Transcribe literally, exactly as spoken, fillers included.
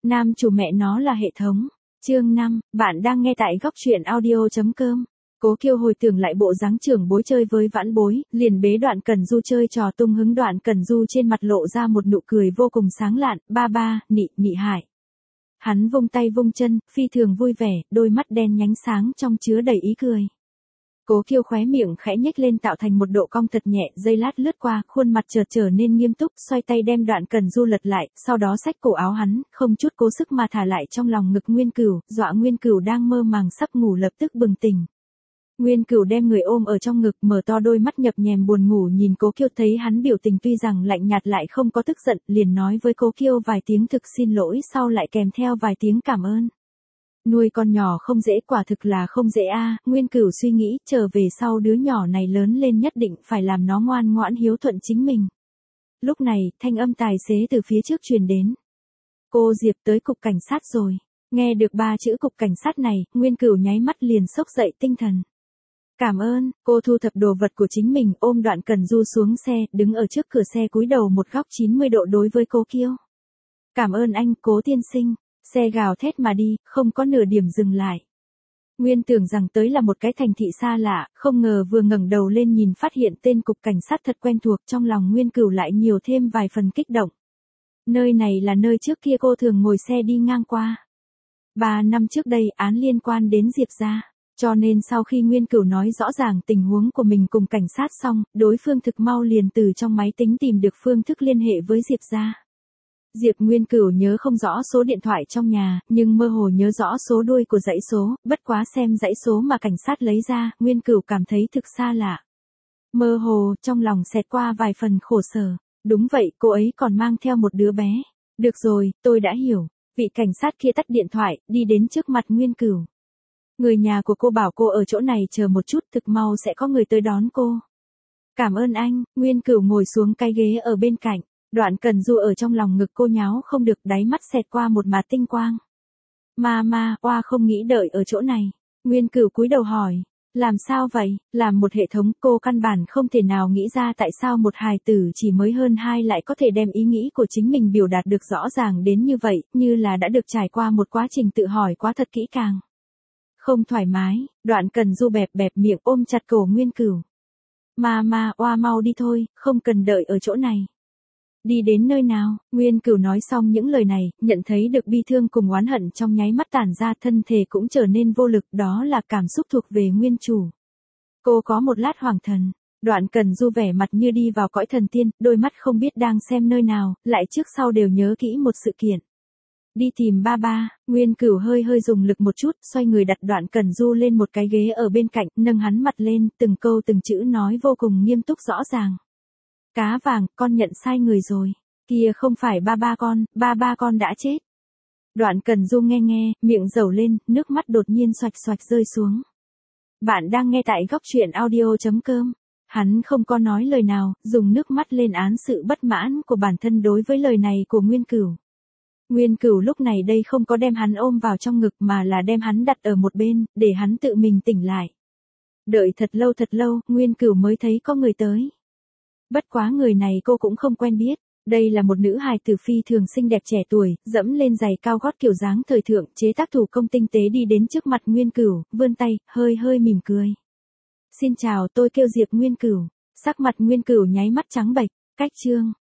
Nam chủ mẹ nó là hệ thống. Chương năm, bạn đang nghe tại góc truyện audio chấm com. Cố Kiêu hồi tưởng lại bộ dáng trưởng bối chơi với vãn bối, liền bế Đoạn Cẩn Du chơi trò tung hứng. Đoạn Cẩn Du trên mặt lộ ra một nụ cười vô cùng sáng lạn, ba ba, nị, nị hải. Hắn vung tay vung chân, phi thường vui vẻ, đôi mắt đen nhánh sáng trong chứa đầy ý cười. Cố Kiêu khóe miệng khẽ nhếch lên tạo thành một độ cong thật nhẹ, giây lát lướt qua, khuôn mặt chợt trở nên nghiêm túc, xoay tay đem Đoạn Cẩn Du lật lại, sau đó xách cổ áo hắn, không chút cố sức mà thả lại trong lòng ngực Nguyên Cửu, dọa Nguyên Cửu đang mơ màng sắp ngủ lập tức bừng tỉnh. Nguyên Cửu đem người ôm ở trong ngực, mở to đôi mắt nhập nhèm buồn ngủ nhìn Cố Kiêu, thấy hắn biểu tình tuy rằng lạnh nhạt lại không có tức giận, liền nói với Cố Kiêu vài tiếng thực xin lỗi, sau lại kèm theo vài tiếng cảm ơn. Nuôi con nhỏ không dễ, quả thực là không dễ a. À. Nguyên Cửu suy nghĩ, trở về sau đứa nhỏ này lớn lên nhất định phải làm nó ngoan ngoãn hiếu thuận chính mình. Lúc này, thanh âm tài xế từ phía trước truyền đến. Cô Diệp tới cục cảnh sát rồi. Nghe được ba chữ cục cảnh sát này, Nguyên Cửu nháy mắt liền xốc dậy tinh thần. Cảm ơn. Cô thu thập đồ vật của chính mình, ôm Đoạn Cẩn Du xuống xe, đứng ở trước cửa xe cúi đầu một góc chín mươi độ đối với Cố Kiêu. Cảm ơn anh, Cố tiên sinh. Xe gào thét mà đi, không có nửa điểm dừng lại. Nguyên tưởng rằng tới là một cái thành thị xa lạ, không ngờ vừa ngẩng đầu lên nhìn phát hiện tên cục cảnh sát thật quen thuộc, trong lòng Nguyên Cửu lại nhiều thêm vài phần kích động. Nơi này là nơi trước kia cô thường ngồi xe đi ngang qua. Ba năm trước đây án liên quan đến Diệp gia, cho nên sau khi Nguyên Cửu nói rõ ràng tình huống của mình cùng cảnh sát xong, đối phương thực mau liền từ trong máy tính tìm được phương thức liên hệ với Diệp gia. Diệp Nguyên Cửu nhớ không rõ số điện thoại trong nhà, nhưng mơ hồ nhớ rõ số đuôi của dãy số, bất quá xem dãy số mà cảnh sát lấy ra, Nguyên Cửu cảm thấy thực xa lạ. Mơ hồ, trong lòng xẹt qua vài phần khổ sở. Đúng vậy, cô ấy còn mang theo một đứa bé. Được rồi, tôi đã hiểu. Vị cảnh sát kia tắt điện thoại, đi đến trước mặt Nguyên Cửu. Người nhà của cô bảo cô ở chỗ này chờ một chút, thực mau sẽ có người tới đón cô. Cảm ơn anh. Nguyên Cửu ngồi xuống cái ghế ở bên cạnh. Đoạn Cẩn Du ở trong lòng ngực cô nháo không được, đáy mắt xẹt qua một mạt tinh quang. Mama, oa không nghĩ đợi ở chỗ này. Nguyên Cửu cúi đầu hỏi. Làm sao vậy? Làm một hệ thống, cô căn bản không thể nào nghĩ ra tại sao một hài tử chỉ mới hơn hai lại có thể đem ý nghĩ của chính mình biểu đạt được rõ ràng đến như vậy, như là đã được trải qua một quá trình tự hỏi quá thật kỹ càng. Không thoải mái, Đoạn Cẩn Du bẹp bẹp miệng ôm chặt cổ Nguyên Cửu. Mama, oa mau đi thôi, không cần đợi ở chỗ này. Đi đến nơi nào? Nguyên Cửu nói xong những lời này, nhận thấy được bi thương cùng oán hận trong nháy mắt tản ra, thân thể cũng trở nên vô lực, đó là cảm xúc thuộc về nguyên chủ. Cô có một lát hoàng thần, Đoạn Cẩn Du vẻ mặt như đi vào cõi thần tiên, đôi mắt không biết đang xem nơi nào, lại trước sau đều nhớ kỹ một sự kiện. Đi tìm ba ba. Nguyên Cửu hơi hơi dùng lực một chút, xoay người đặt Đoạn Cẩn Du lên một cái ghế ở bên cạnh, nâng hắn mặt lên, từng câu từng chữ nói vô cùng nghiêm túc rõ ràng. Cá vàng, con nhận sai người rồi. Kia không phải ba ba con, ba ba con đã chết. Đoạn Cẩn Du nghe nghe, miệng dầu lên, nước mắt đột nhiên xoạch xoạch rơi xuống. Bạn đang nghe tại góc truyện audio chấm com. Hắn không có nói lời nào, dùng nước mắt lên án sự bất mãn của bản thân đối với lời này của Nguyên Cửu. Nguyên Cửu lúc này đây không có đem hắn ôm vào trong ngực mà là đem hắn đặt ở một bên, để hắn tự mình tỉnh lại. Đợi thật lâu thật lâu, Nguyên Cửu mới thấy có người tới. Bất quá người này cô cũng không quen biết, đây là một nữ hài tử phi thường xinh đẹp trẻ tuổi, dẫm lên giày cao gót kiểu dáng thời thượng, chế tác thủ công tinh tế đi đến trước mặt Nguyên Cửu, vươn tay, hơi hơi mỉm cười. Xin chào, tôi kêu Diệp Nguyên Cửu. Sắc mặt Nguyên Cửu nháy mắt trắng bệch, cách chương.